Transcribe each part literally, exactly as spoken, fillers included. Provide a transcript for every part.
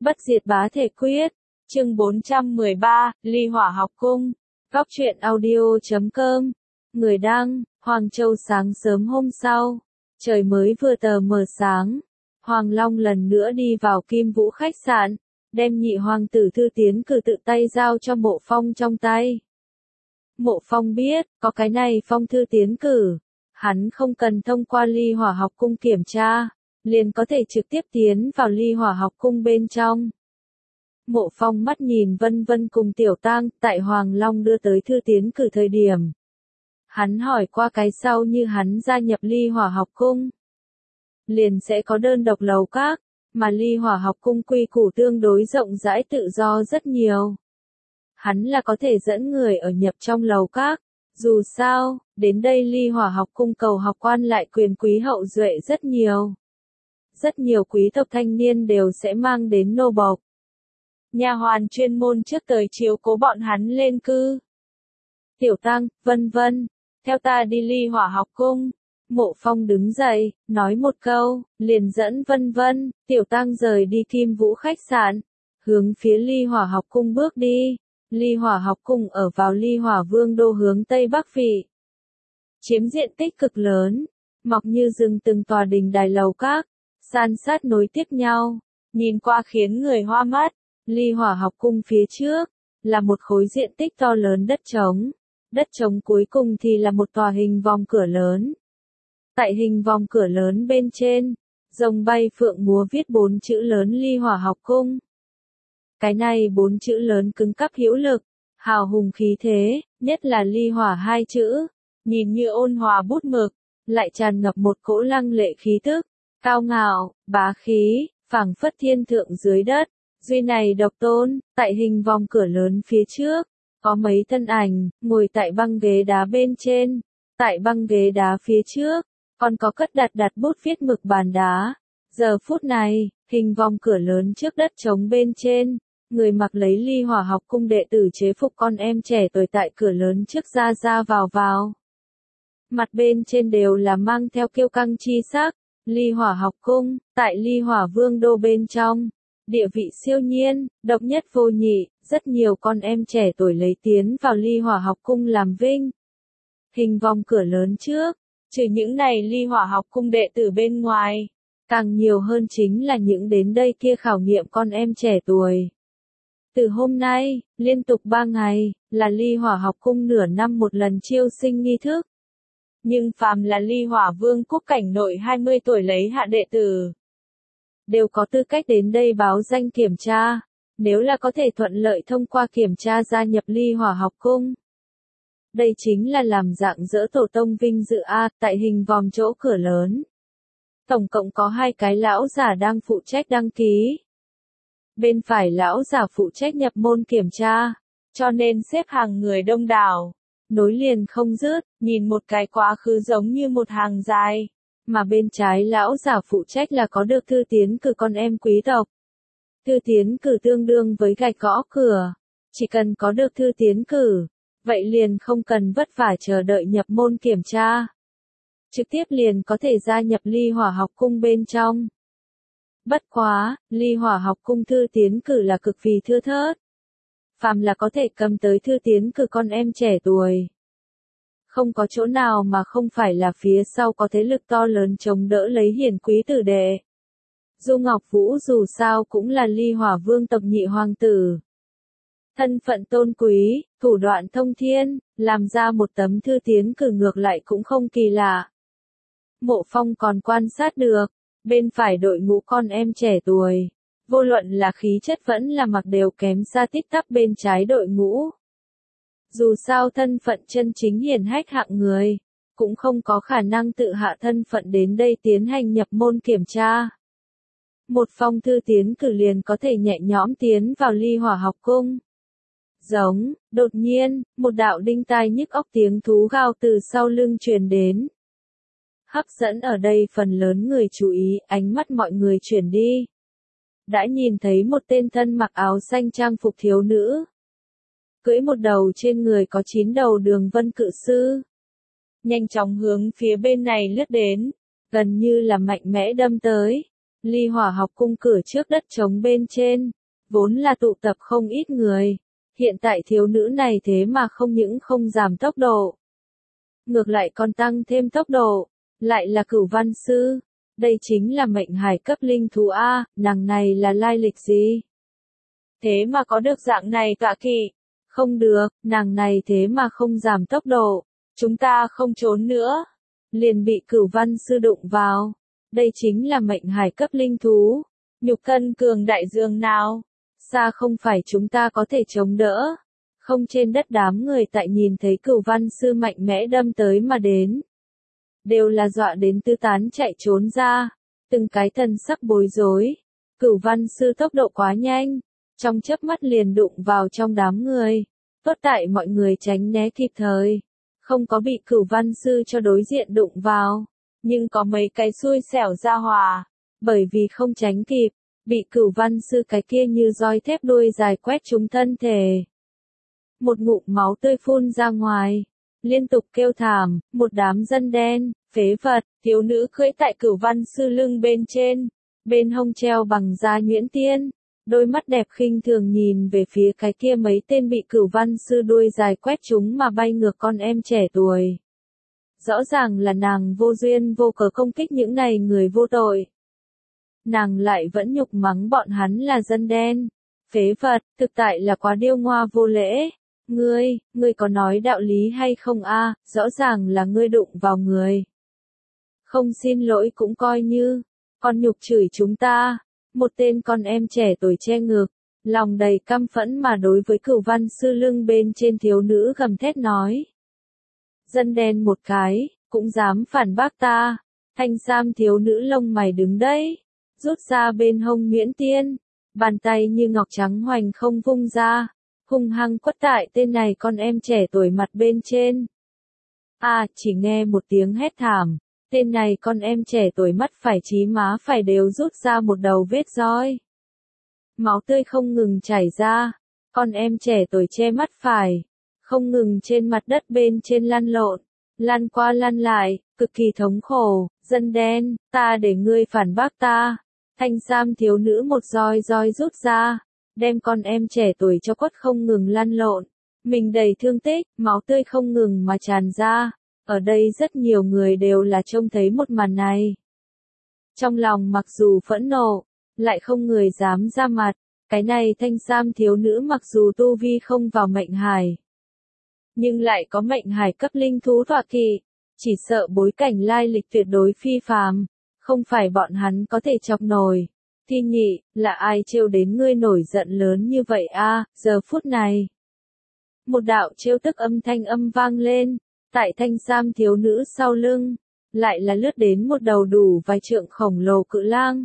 Bất diệt bá thể quyết, chương bốn trăm mười ba, ly hỏa học cung, góc truyện audio chấm com, người đăng, Hoàng Châu. Sáng sớm hôm sau, trời mới vừa tờ mờ sáng, Hoàng Long lần nữa đi vào Kim Vũ khách sạn, đem nhị hoàng tử thư tiến cử tự tay giao cho Mộ Phong trong tay. Mộ Phong biết, có cái này phong thư tiến cử, hắn không cần thông qua ly hỏa học cung kiểm tra, liền có thể trực tiếp tiến vào ly hỏa học cung bên trong. Mộ Phong mắt nhìn Vân Vân cùng Tiểu Tang, tại Hoàng Long đưa tới thư tiến cử thời điểm. Hắn hỏi qua cái sau như hắn gia nhập ly hỏa học cung, liền sẽ có đơn độc lầu các, mà ly hỏa học cung quy củ tương đối rộng rãi tự do rất nhiều. Hắn là có thể dẫn người ở nhập trong lầu các, dù sao, đến đây ly hỏa học cung cầu học quan lại quyền quý hậu duệ rất nhiều. Rất nhiều quý tộc thanh niên đều sẽ mang đến nô bộc, nha hoàn chuyên môn trước tới chiếu cố bọn hắn lên cư. Tiểu Tăng, Vân Vân, theo ta đi ly hỏa học cung. Mộ Phong đứng dậy, nói một câu, liền dẫn Vân Vân, Tiểu Tăng rời đi Kim Vũ khách sạn, hướng phía ly hỏa học cung bước đi. Ly hỏa học cung ở vào ly hỏa vương đô hướng tây bắc vị, chiếm diện tích cực lớn, mọc như rừng từng tòa đình đài lầu các, san sát nối tiếp nhau, nhìn qua khiến người hoa mắt. Ly hỏa học cung phía trước, là một khối diện tích to lớn đất trống, đất trống cuối cùng thì là một tòa hình vòng cửa lớn. Tại hình vòng cửa lớn bên trên, rồng bay phượng múa viết bốn chữ lớn ly hỏa học cung. Cái này bốn chữ lớn cứng cáp hữu lực, hào hùng khí thế, nhất là ly hỏa hai chữ, nhìn như ôn hòa bút mực, lại tràn ngập một cỗ lăng lệ khí tức, cao ngạo, bá khí, phảng phất thiên thượng dưới đất. Duy này độc tôn, tại hình vòng cửa lớn phía trước, có mấy thân ảnh, ngồi tại băng ghế đá bên trên, tại băng ghế đá phía trước, còn có cất đặt đặt bút viết mực bàn đá. Giờ phút này, hình vòng cửa lớn trước đất trống bên trên, người mặc lấy ly hỏa học cung đệ tử chế phục con em trẻ tuổi tại cửa lớn trước ra ra vào vào. Mặt bên trên đều là mang theo kiêu căng chi sắc, ly hỏa học cung, tại ly hỏa vương đô bên trong. Địa vị siêu nhiên, độc nhất vô nhị, rất nhiều con em trẻ tuổi lấy tiến vào ly hỏa học cung làm vinh. Hình vòng cửa lớn trước, trừ những này ly hỏa học cung đệ tử bên ngoài, càng nhiều hơn chính là những đến đây kia khảo nghiệm con em trẻ tuổi. Từ hôm nay, liên tục ba ngày, là ly hỏa học cung nửa năm một lần chiêu sinh nghi thức. Nhưng phàm là ly hỏa vương quốc cảnh nội hai mươi tuổi lấy hạ đệ tử, đều có tư cách đến đây báo danh kiểm tra, nếu là có thể thuận lợi thông qua kiểm tra gia nhập ly hỏa học cung. Đây chính là làm dạng dỡ tổ tông vinh dự A, tại hình vòng chỗ cửa lớn. Tổng cộng có hai cái lão giả đang phụ trách đăng ký. Bên phải lão giả phụ trách nhập môn kiểm tra, cho nên xếp hàng người đông đảo, nối liền không dứt, nhìn một cái quá khứ giống như một hàng dài. Mà bên trái lão giả phụ trách là có được thư tiến cử con em quý tộc. Thư tiến cử tương đương với gạch gõ cửa. Chỉ cần có được thư tiến cử, vậy liền không cần vất vả chờ đợi nhập môn kiểm tra. Trực tiếp liền có thể gia nhập ly hỏa học cung bên trong. Bất quá, ly hỏa học cung thư tiến cử là cực kỳ thưa thớt. Phàm là có thể cầm tới thư tiến cử con em trẻ tuổi. Không có chỗ nào mà không phải là phía sau có thế lực to lớn chống đỡ lấy hiển quý tử đệ. Du Ngọc Vũ dù sao cũng là ly hỏa vương tộc nhị hoàng tử. Thân phận tôn quý, thủ đoạn thông thiên, làm ra một tấm thư tiến cử ngược lại cũng không kỳ lạ. Mộ Phong còn quan sát được, bên phải đội ngũ con em trẻ tuổi, vô luận là khí chất vẫn là mặc đều kém xa tít tắp bên trái đội ngũ. Dù sao thân phận chân chính hiển hách hạng người, cũng không có khả năng tự hạ thân phận đến đây tiến hành nhập môn kiểm tra. Một phong thư tiến cử liền có thể nhẹ nhõm tiến vào ly hỏa học cung. Giống, đột nhiên, một đạo đinh tai nhức óc tiếng thú gào từ sau lưng truyền đến. Hấp dẫn ở đây phần lớn người chú ý, ánh mắt mọi người chuyển đi. Đã nhìn thấy một tên thân mặc áo xanh trang phục thiếu nữ. Cưỡi một đầu trên người có chín đầu đường vân cự sư. Nhanh chóng hướng phía bên này lướt đến, gần như là mạnh mẽ đâm tới. Ly Hỏa học cung cửa trước đất trống bên trên, vốn là tụ tập không ít người. Hiện tại thiếu nữ này thế mà không những không giảm tốc độ, ngược lại còn tăng thêm tốc độ, lại là Cửu Văn Sư. Đây chính là mệnh hải cấp linh thú A, nàng này là lai lịch gì? Thế mà có được dạng này tọa kỵ? Không được, nàng này thế mà không giảm tốc độ, chúng ta không trốn nữa. Liền bị Cửu Văn Sư đụng vào. Đây chính là mệnh hải cấp linh thú, nhục thân cường đại dường nào, xa không phải chúng ta có thể chống đỡ. Không trên đất đám người tại nhìn thấy Cửu Văn Sư mạnh mẽ đâm tới mà đến, đều là dọa đến tứ tán chạy trốn ra, từng cái thần sắc bối rối. Cửu Văn Sư tốc độ quá nhanh, trong chớp mắt liền đụng vào trong đám người. Tốt tại mọi người tránh né kịp thời, không có bị Cửu Văn Sư cho đối diện đụng vào. Nhưng có mấy cái xui xẻo ra hòa, bởi vì không tránh kịp, bị Cửu Văn Sư cái kia như roi thép đuôi dài quét trúng thân thể. Một ngụm máu tươi phun ra ngoài, liên tục kêu thảm, một đám dân đen, phế vật. Thiếu nữ cưỡi tại Cửu Văn Sư lưng bên trên, bên hông treo bằng da nhuyễn tiên, đôi mắt đẹp khinh thường nhìn về phía cái kia mấy tên bị Cửu Văn Sư đuôi dài quét trúng mà bay ngược con em trẻ tuổi. Rõ ràng là nàng vô duyên vô cớ công kích những này người vô tội. Nàng lại vẫn nhục mắng bọn hắn là dân đen, phế vật, thực tại là quá điêu ngoa vô lễ. Ngươi, ngươi có nói đạo lý hay không a? Rõ ràng là ngươi đụng vào người. Không xin lỗi cũng coi như, còn nhục chửi chúng ta. Một tên con em trẻ tuổi che ngực, lòng đầy căm phẫn mà đối với Cửu Văn Sư lưng bên trên thiếu nữ gầm thét nói. Dân đen một cái, cũng dám phản bác ta. Thanh sam thiếu nữ lông mày đứng đấy, rút ra bên hông nhuyễn tiên, bàn tay như ngọc trắng hoành không vung ra, hung hăng quất tại tên này con em trẻ tuổi mặt bên trên. À, chỉ nghe một tiếng hét thảm, tên này con em trẻ tuổi mắt phải chí má phải đều rút ra một đầu vết roi. Máu tươi không ngừng chảy ra, con em trẻ tuổi che mắt phải, không ngừng trên mặt đất bên trên lăn lộn, lăn qua lăn lại, cực kỳ thống khổ. Dân đen, ta để ngươi phản bác ta. Thanh sam thiếu nữ một roi roi rút ra, đem con em trẻ tuổi cho quất không ngừng lăn lộn, mình đầy thương tích, máu tươi không ngừng mà tràn ra. Ở đây rất nhiều người đều là trông thấy một màn này. Trong lòng mặc dù phẫn nộ, lại không người dám ra mặt. Cái này thanh sam thiếu nữ mặc dù tu vi không vào mệnh hải, nhưng lại có mệnh hải cấp linh thú tọa kỵ, chỉ sợ bối cảnh lai lịch tuyệt đối phi phàm, không phải bọn hắn có thể chọc nổi. Thi nhị, là ai trêu đến ngươi nổi giận lớn như vậy a? Giờ phút này, một đạo trêu tức âm thanh âm vang lên, tại thanh sam thiếu nữ sau lưng, lại là lướt đến một đầu đủ vài trượng khổng lồ cự lang.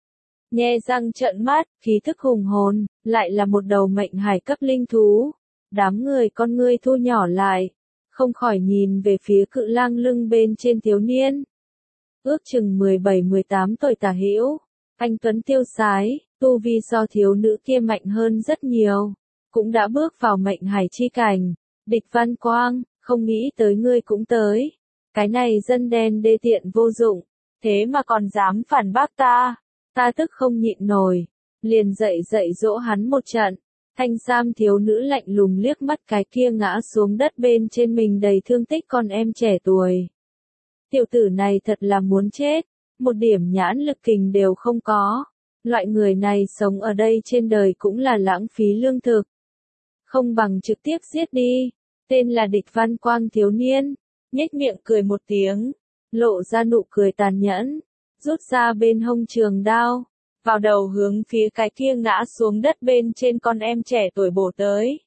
Nhe răng trợn mắt, khí thức hùng hồn, lại là một đầu mệnh hải cấp linh thú. Đám người con ngươi thu nhỏ lại, không khỏi nhìn về phía cự lang lưng bên trên thiếu niên. Ước chừng mười bảy mười tám tuổi tả hữu, anh tuấn tiêu sái, tu vi so thiếu nữ kia mạnh hơn rất nhiều, cũng đã bước vào mệnh hải chi cảnh. Địch Văn Quang, không nghĩ tới ngươi cũng tới. Cái này dân đen đê tiện vô dụng, thế mà còn dám phản bác ta. Ta tức không nhịn nổi, liền dậy dậy dỗ hắn một trận. Thanh sam thiếu nữ lạnh lùng liếc mắt cái kia ngã xuống đất bên trên mình đầy thương tích con em trẻ tuổi. Tiểu tử này thật là muốn chết, một điểm nhãn lực kình đều không có. Loại người này sống ở đây trên đời cũng là lãng phí lương thực. Không bằng trực tiếp giết đi. Tên là Địch Văn Quang thiếu niên, nhếch miệng cười một tiếng, lộ ra nụ cười tàn nhẫn, rút ra bên hông trường đao, vào đầu hướng phía cái kia ngã xuống đất bên trên con em trẻ tuổi bổ tới.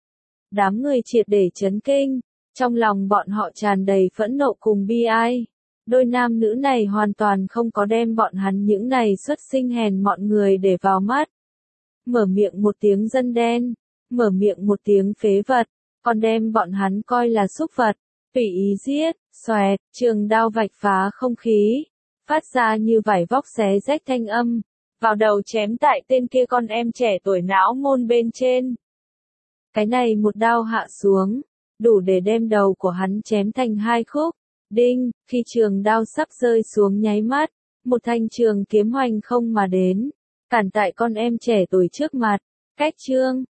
Đám người triệt để chấn kinh, trong lòng bọn họ tràn đầy phẫn nộ cùng bi ai. Đôi nam nữ này hoàn toàn không có đem bọn hắn những này xuất sinh hèn mọn người để vào mắt. Mở miệng một tiếng dân đen, mở miệng một tiếng phế vật, còn đem bọn hắn coi là súc vật, tùy ý giết. Xoẹt, trường đao vạch phá không khí, phát ra như vải vóc xé rách thanh âm, vào đầu chém tại tên kia con em trẻ tuổi não môn bên trên. Cái này một đao hạ xuống, đủ để đem đầu của hắn chém thành hai khúc. Đinh, khi trường đao sắp rơi xuống nháy mắt, một thanh trường kiếm hoành không mà đến, cản tại con em trẻ tuổi trước mặt. Cách chương